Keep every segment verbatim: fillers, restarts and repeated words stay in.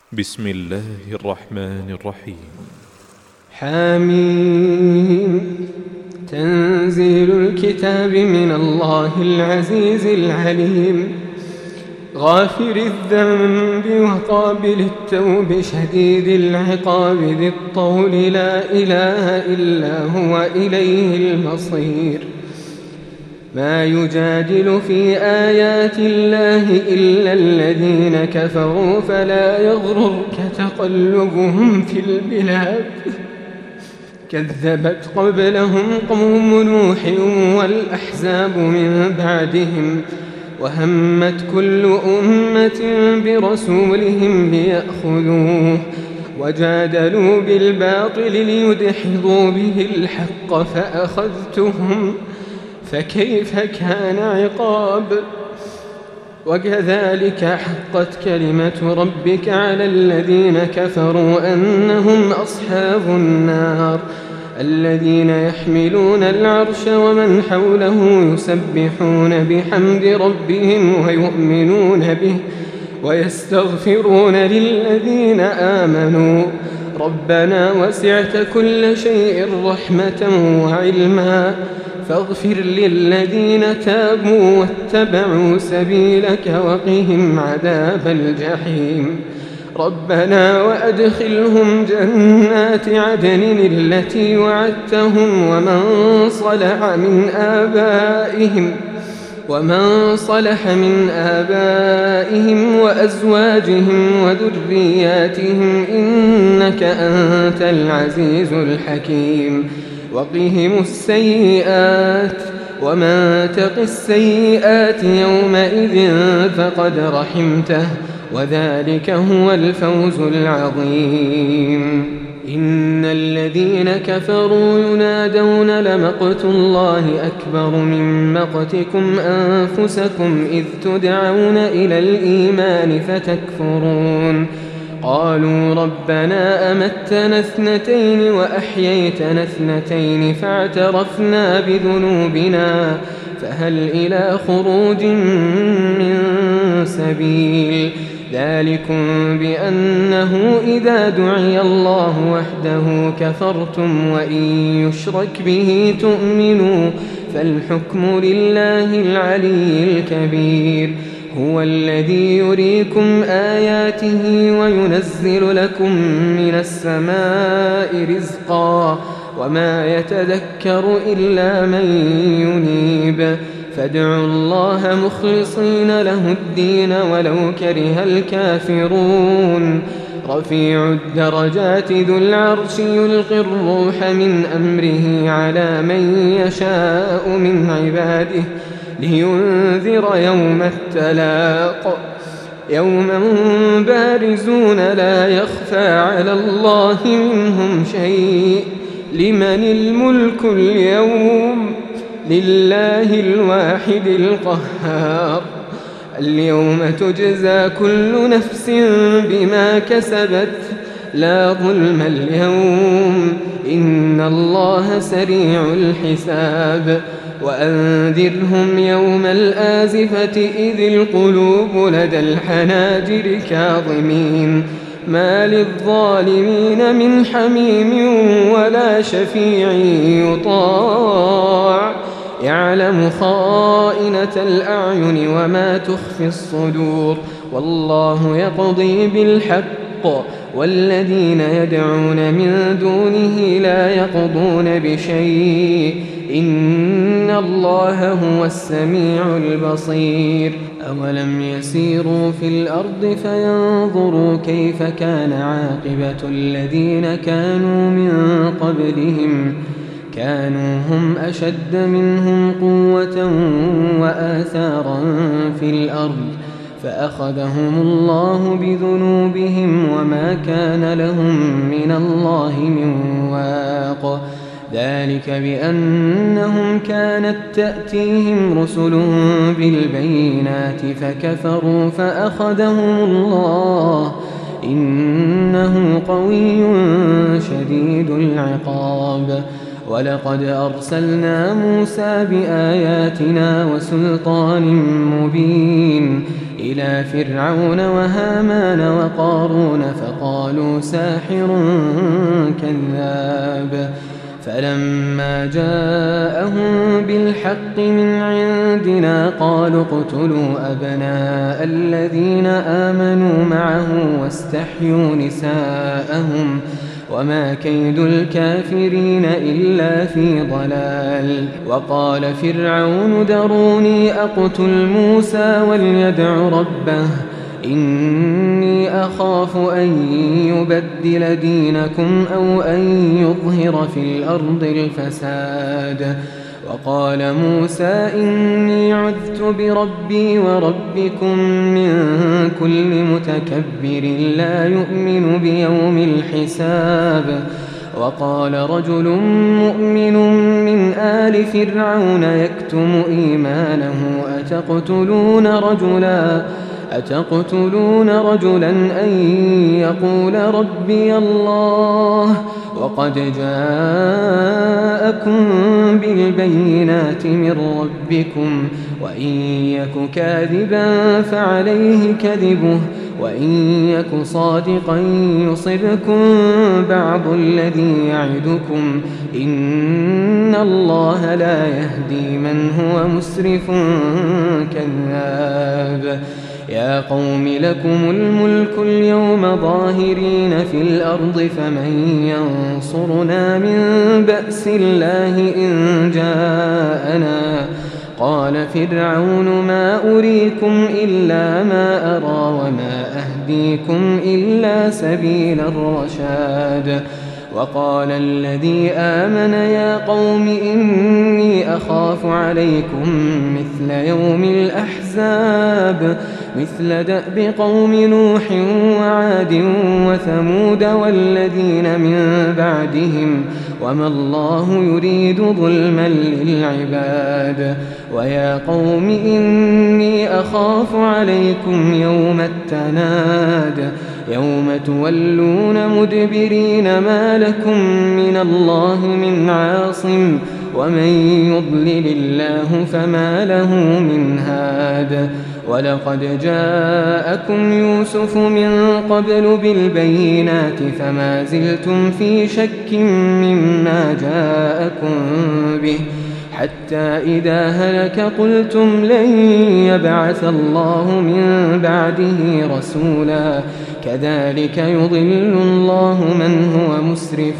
بسم الله الرحمن الرحيم. حميم. تنزيل الكتاب من الله العزيز العليم، غافر الذنب وقابل التوب شديد العقاب ذي الطول، لا إله إلا هو إليه المصير. ما يجادل في آيات الله إلا الذين كفروا، فلا يغررك تقلبهم في البلاد. كذبت قبلهم قوم نوح والأحزاب من بعدهم، وهمت كل أمة برسولهم ليأخذوه، وجادلوا بالباطل ليدحضوا به الحق فأخذتهم، فكيف كان عقاب. وكذلك حقت كلمة ربك على الذين كفروا أنهم أصحاب النار، الذين يحملون العرش ومن حوله يسبحون بحمد ربهم ويؤمنون به ويستغفرون للذين آمنوا ربنا وسعت كل شيء رحمة وعلما، فاغفر للذين تابوا واتبعوا سبيلك وقهم عذاب الجحيم. ربنا وأدخلهم جنات عدن التي وعدتهم ومن صلح من آبائهم ومن صلح من آبائهم وأزواجهم وذرياتهم إنك أنت العزيز الحكيم. وقهم السيئات ومن تق السيئات يومئذ فقد رحمته، وذلك هو الفوز العظيم. إن الذين كفروا ينادون لمقت الله أكبر من مقتكم أنفسكم إذ تدعون إلى الإيمان فتكفرون. قالوا ربنا أمتنا اثنتين وأحييتنا اثنتين فاعترفنا بذنوبنا فهل إلى خروج من سبيل. ذلكم بأنه إذا دعي الله وحده كفرتم وإن يشرك به تؤمنوا، فالحكم لله العلي الكبير. هو الذي يريكم آياته وينزل لكم من السماء رزقا، وما يتذكر إلا من ينيب. فادعوا الله مخلصين له الدين ولو كره الكافرون. رفيع الدرجات ذو العرش يلقي الروح من أمره على من يشاء من عباده لينذر يوم التلاق. يوم هم بارزون لا يخفى على الله منهم شيء. لمن الملك اليوم؟ لله الواحد القهار. اليوم تجزى كل نفس بما كسبت لا ظلم اليوم إن الله سريع الحساب. وأنذرهم يوم الآزفة إذ القلوب لدى الحناجر كاظمين ما للظالمين من حميم ولا شفيع يطاع. يعلم خائنة الأعين وما تخفي الصدور، والله يقضي بالحق والذين يدعون من دونه لا يقضون بشيء إن الله هو السميع البصير. أولم يسيروا في الأرض فينظروا كيف كان عاقبة الذين كانوا من قبلهم كانوا هم أشد منهم قوة وآثارا في الأرض فأخذهم الله بذنوبهم وما كان لهم من الله من واق. ذلك بأنهم كانت تأتيهم رسلهم بالبينات فكفروا فأخذهم الله إنه قوي شديد العقاب. ولقد أرسلنا موسى بآياتنا وسلطان مبين إلى فرعون وهامان وقارون فقالوا ساحر كذاب فلما جاءهم بالحق من عندنا قالوا اقتلوا أبناء الذين آمنوا معه واستحيوا نساءهم وما كيد الكافرين إلا في ضلال. وقال فرعون ذروني أقتل موسى وليدع ربه إني أخاف أن يبدل دينكم أو أن يظهر في الأرض الفساد. وقال موسى إني عذت بربي وربكم من كل متكبر لا يؤمن بيوم الحساب. وقال رجل مؤمن من آل فرعون يكتم إيمانه أتقتلون رجلا أتقتلون رجلا أن يقول ربي الله وقد جاءكم بالبينات من ربكم وإن يك كاذبا فعليه كذبه وإن يك صادقا يصبكم بعض الذي يعدكم إن الله لا يهدي من هو مسرف كذاب. يا قوم لكم الملك اليوم ظاهرين في الأرض فمن ينصرنا من بأس الله إن جاءنا. قال فرعون ما أريكم إلا ما أرى وما أهديكم إلا سبيل الرشاد. وقال الذي آمن يا قوم إني أخاف عليكم مثل يوم الأحزاب مثل دأب قوم نوح وعاد وثمود والذين من بعدهم وما الله يريد ظلما للعباد. ويا قوم إني أخاف عليكم يوم التناد يوم تولون مدبرين ما لكم من الله من عاصم ومن يضلل الله فما له من هاد. ولقد جاءكم يوسف من قبل بالبينات فما زلتم في شك مما جاءكم به حتى إذا هلك قلتم لن يبعث الله من بعده رسولا كذلك يضل الله من هو مسرف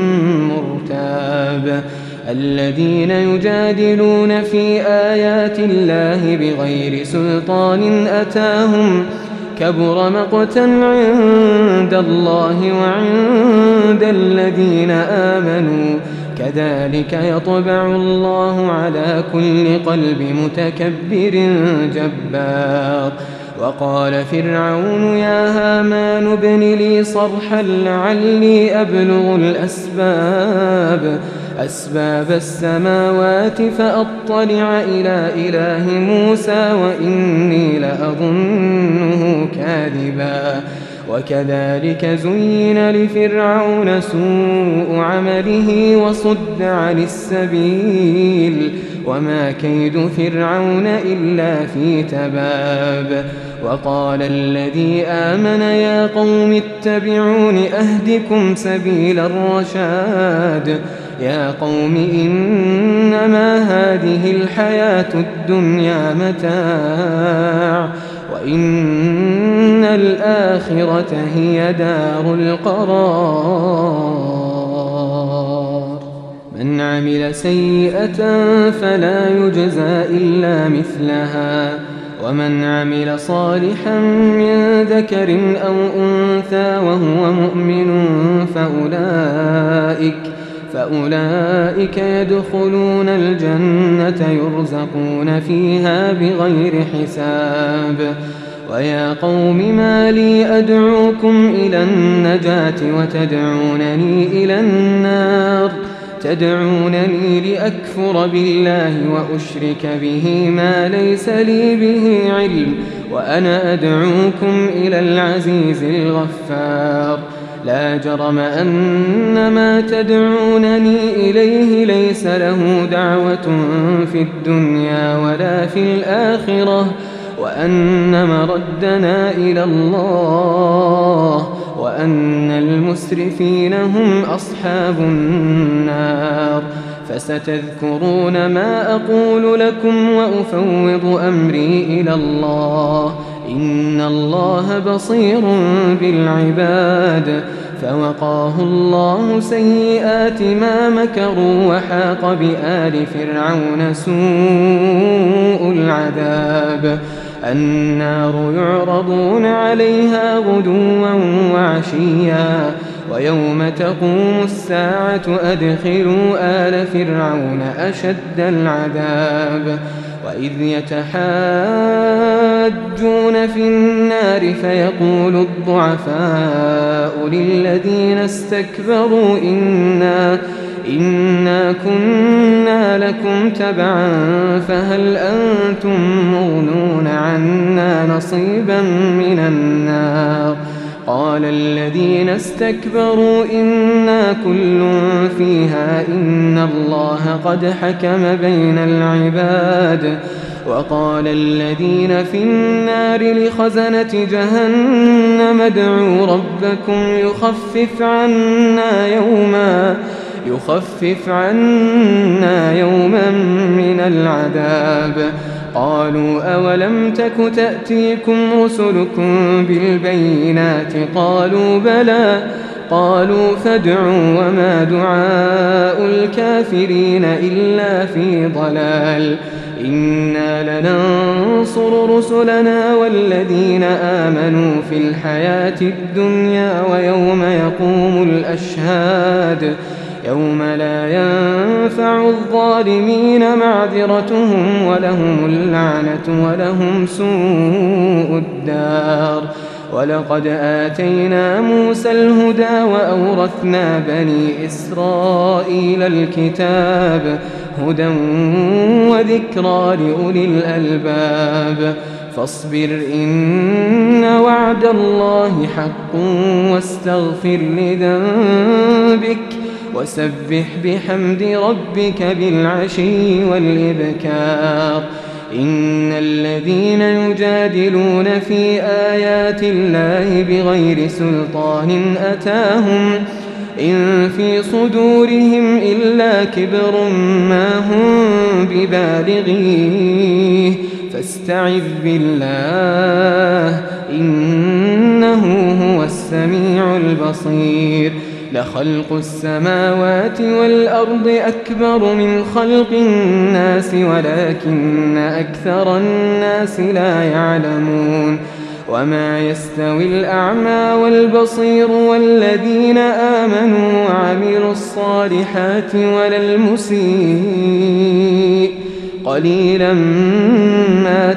مرتاب. الذين يجادلون في آيات الله بغير سلطان أتاهم كبر مقتا عند الله وعند الذين آمنوا كذلك يطبع الله على كل قلب متكبر جبار. وقال فرعون يا هامان ابن لي صرحا لعلي أبلغ الأسباب أسباب السماوات فأطلع إلى إله موسى وإني لأظنه كاذبا. وكذلك زين لفرعون سوء عمله وصد عن السبيل وما كيد فرعون إلا في تباب. وقال الذي آمن يا قوم اتبعون أهدكم سبيل الرشاد. يا قوم إنما هذه الحياة الدنيا متاع وإن الآخرة هي دار القرار. من عمل سيئة فلا يجزى إلا مثلها ومن عمل صالحا من ذكر أو أنثى وهو مؤمن فأولئك فأولئك يدخلون الجنة يرزقون فيها بغير حساب. ويا قوم ما لي أدعوكم إلى النجاة وتدعونني إلى النار تدعونني لأكفر بالله وأشرك به ما ليس لي به علم وأنا أدعوكم إلى العزيز الغفار. لا جرم أن ما تدعونني إليه ليس له دعوة في الدنيا ولا في الآخرة وأن مردنا إلى الله وأن المسرفين هم أصحاب النار. فستذكرون ما أقول لكم وأفوض أمري إلى الله إن الله بصير بالعباد. فوقاه الله سيئات ما مكروا وحاق بآل فرعون سوء العذاب. النار يعرضون عليها غدوا وعشيا ويوم تقوم الساعة أدخلوا آل فرعون أشد العذاب. وإذ يتحاجون في النار فيقول الضعفاء للذين استكبروا إنا, إنا كنا لكم تبعا فهل أنتم مغنون عنا نصيبا من النار. قال الذين استكبروا إنا كل فيها إن الله قد حكم بين العباد. وقال الذين في النار لخزنة جهنم ادعوا ربكم يخفف عنا يوما يخفف عنا يوما من العذاب. قالوا أولم تك تأتيكم رسلكم بالبينات قالوا بلى قالوا فادعوا وما دعاء الكافرين إلا في ضلال. إنا لننصر رسلنا والذين آمنوا في الحياة الدنيا ويوم يقوم الأشهاد يوم لا ينفع الظالمين معذرتهم ولهم اللعنة ولهم سوء الدار. ولقد آتينا موسى الهدى وأورثنا بني إسرائيل الكتاب هدى وذكرى لأولي الألباب. فاصبر إن وعد الله حق واستغفر لذنبك وسبح بحمد ربك بالعشي والإبكار. إن الذين يجادلون في آيات الله بغير سلطان أتاهم إن في صدورهم إلا كبر ما هم ببالغيه فاستعذ بالله إنه هو السميع البصير. لخلق السماوات والأرض أكبر من خلق الناس ولكن أكثر الناس لا يعلمون. وما يستوي الأعمى والبصير والذين آمنوا وعملوا الصالحات ولا المسيء قليلا ما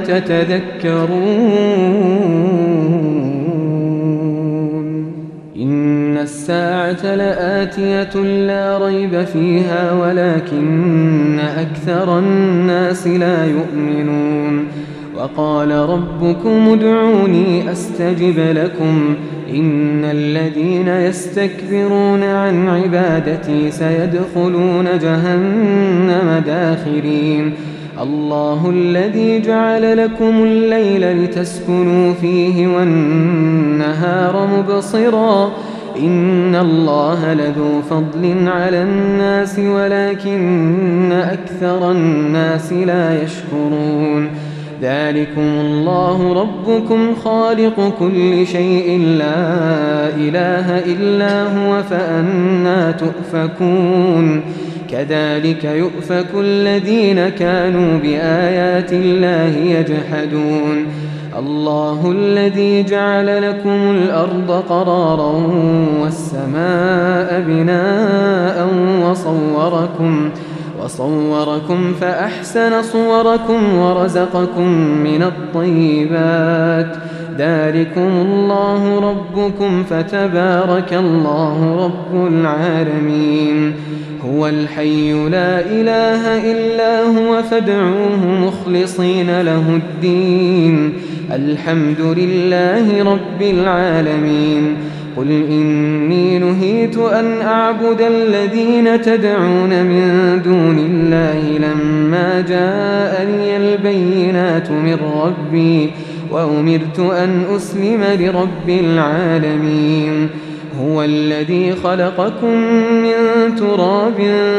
تتذكرون. إن الساعة لآتية لا ريب فيها ولكن أكثر الناس لا يؤمنون. وقال ربكم ادعوني أستجب لكم إن الذين يستكبرون عن عبادتي سيدخلون جهنم داخرين. الله الذي جعل لكم الليل لتسكنوا فيه والنهار مبصرا إن الله لذو فضل على الناس ولكن أكثر الناس لا يشكرون. ذلكم الله ربكم خالق كل شيء لا إله إلا هو فأنى تؤفكون. كذلك يؤفك الذين كانوا بآيات الله يجحدون. الله الذي جعل لكم الأرض قرارا والسماء بناء وصوركم وصوركم فأحسن صوركم ورزقكم من الطيبات. ذلكم الله ربكم فتبارك الله رب العالمين. هو الحي لا إله إلا هو فادعوه مخلصين له الدين الحمد لله رب العالمين. قل إني نهيت أن أعبد الذين تدعون من دون الله لما جاءني البينات من ربي وأمرت أن أسلم لرب العالمين. هو الذي خلقكم من تراب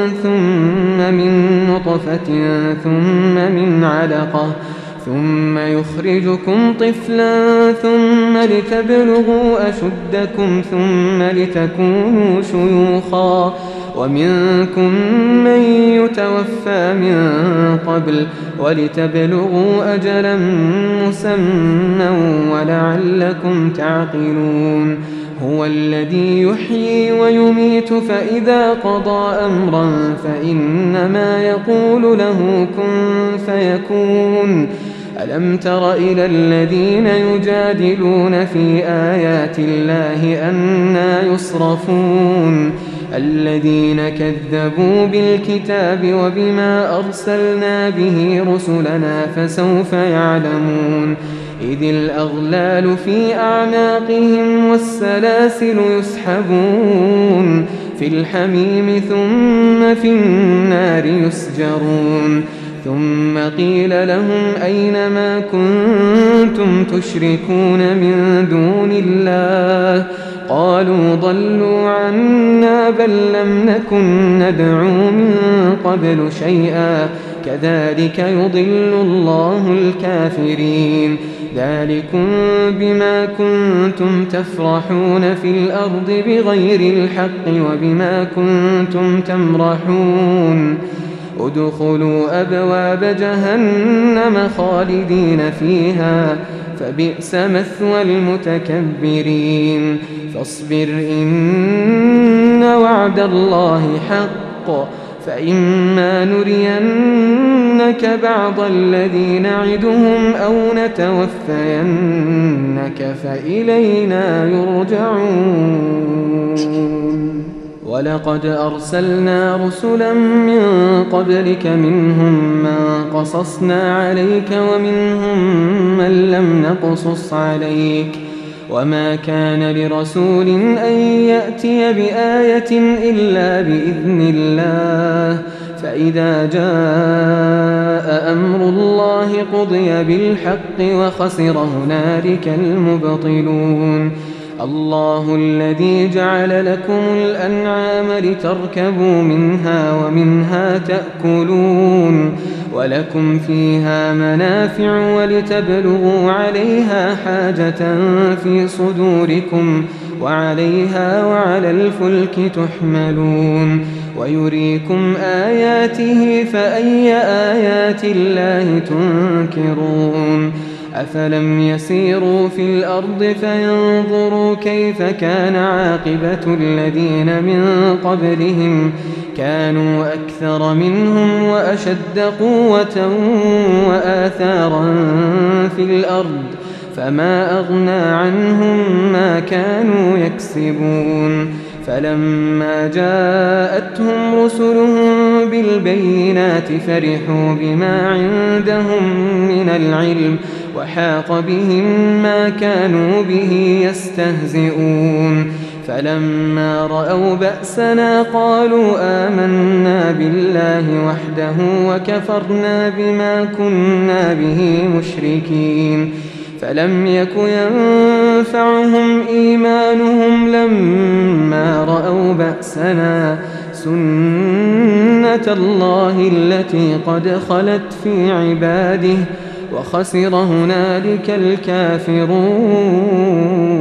ثم من نطفة ثم من علقة ثم يخرجكم طفلا ثم لتبلغوا أشدكم ثم لتكونوا شيوخا ومنكم من يتوفى من قبل ولتبلغوا أجلا مسمى ولعلكم تعقلون. هو الذي يحيي ويميت فإذا قضى أمرا فإنما يقول له كن فيكون. ألم تر إلى الذين يجادلون في آيات الله أنى يصرفون الذين كذبوا بالكتاب وبما أرسلنا به رسلنا فسوف يعلمون. إذ الأغلال في أعناقهم والسلاسل يسحبون في الحميم ثم في النار يسجرون. ثم قيل لهم أين ما كنتم تشركون من دون الله قالوا ضلوا عنا بل لم نكن ندعو من قبل شيئا كذلك يضل الله الكافرين. ذلكم بما كنتم تفرحون في الأرض بغير الحق وبما كنتم تمرحون. ادخلوا أبواب جهنم خالدين فيها فبئس مثوى المتكبرين. فاصبر إن وعد الله حق فإما نرينك بعض الذي نعدهم أو نتوفينك فإلينا يرجعون. ولقد أرسلنا رسلا من قبلك منهم من قصصنا عليك ومنهم من لم نقصص عليك وما كان لرسول أن يأتي بآية إلا بإذن الله فإذا جاء أمر الله قضي بالحق وخسر هنالك المبطلون. الله الذي جعل لكم الأنعام لتركبوا منها ومنها تأكلون ولكم فيها منافع ولتبلغوا عليها حاجة في صدوركم وعليها وعلى الفلك تحملون ويريكم آياته فأي آيات الله تنكرون. أفلم يسيروا في الأرض فينظروا كيف كان عاقبة الذين من قبلهم كانوا أكثر منهم وأشد قوة وآثارا في الأرض فما أغنى عنهم ما كانوا يكسبون. فلما جاءتهم رسلهم بالبينات فرحوا بما عندهم من العلم وحاق بهم ما كانوا به يستهزئون. فلما رأوا بأسنا قالوا آمنا بالله وحده وكفرنا بما كنا به مشركين. فلم يك ينفعهم إيمانهم لما رأوا بأسنا سنة الله التي قد خلت في عباده وخسر هنالك الكافرون.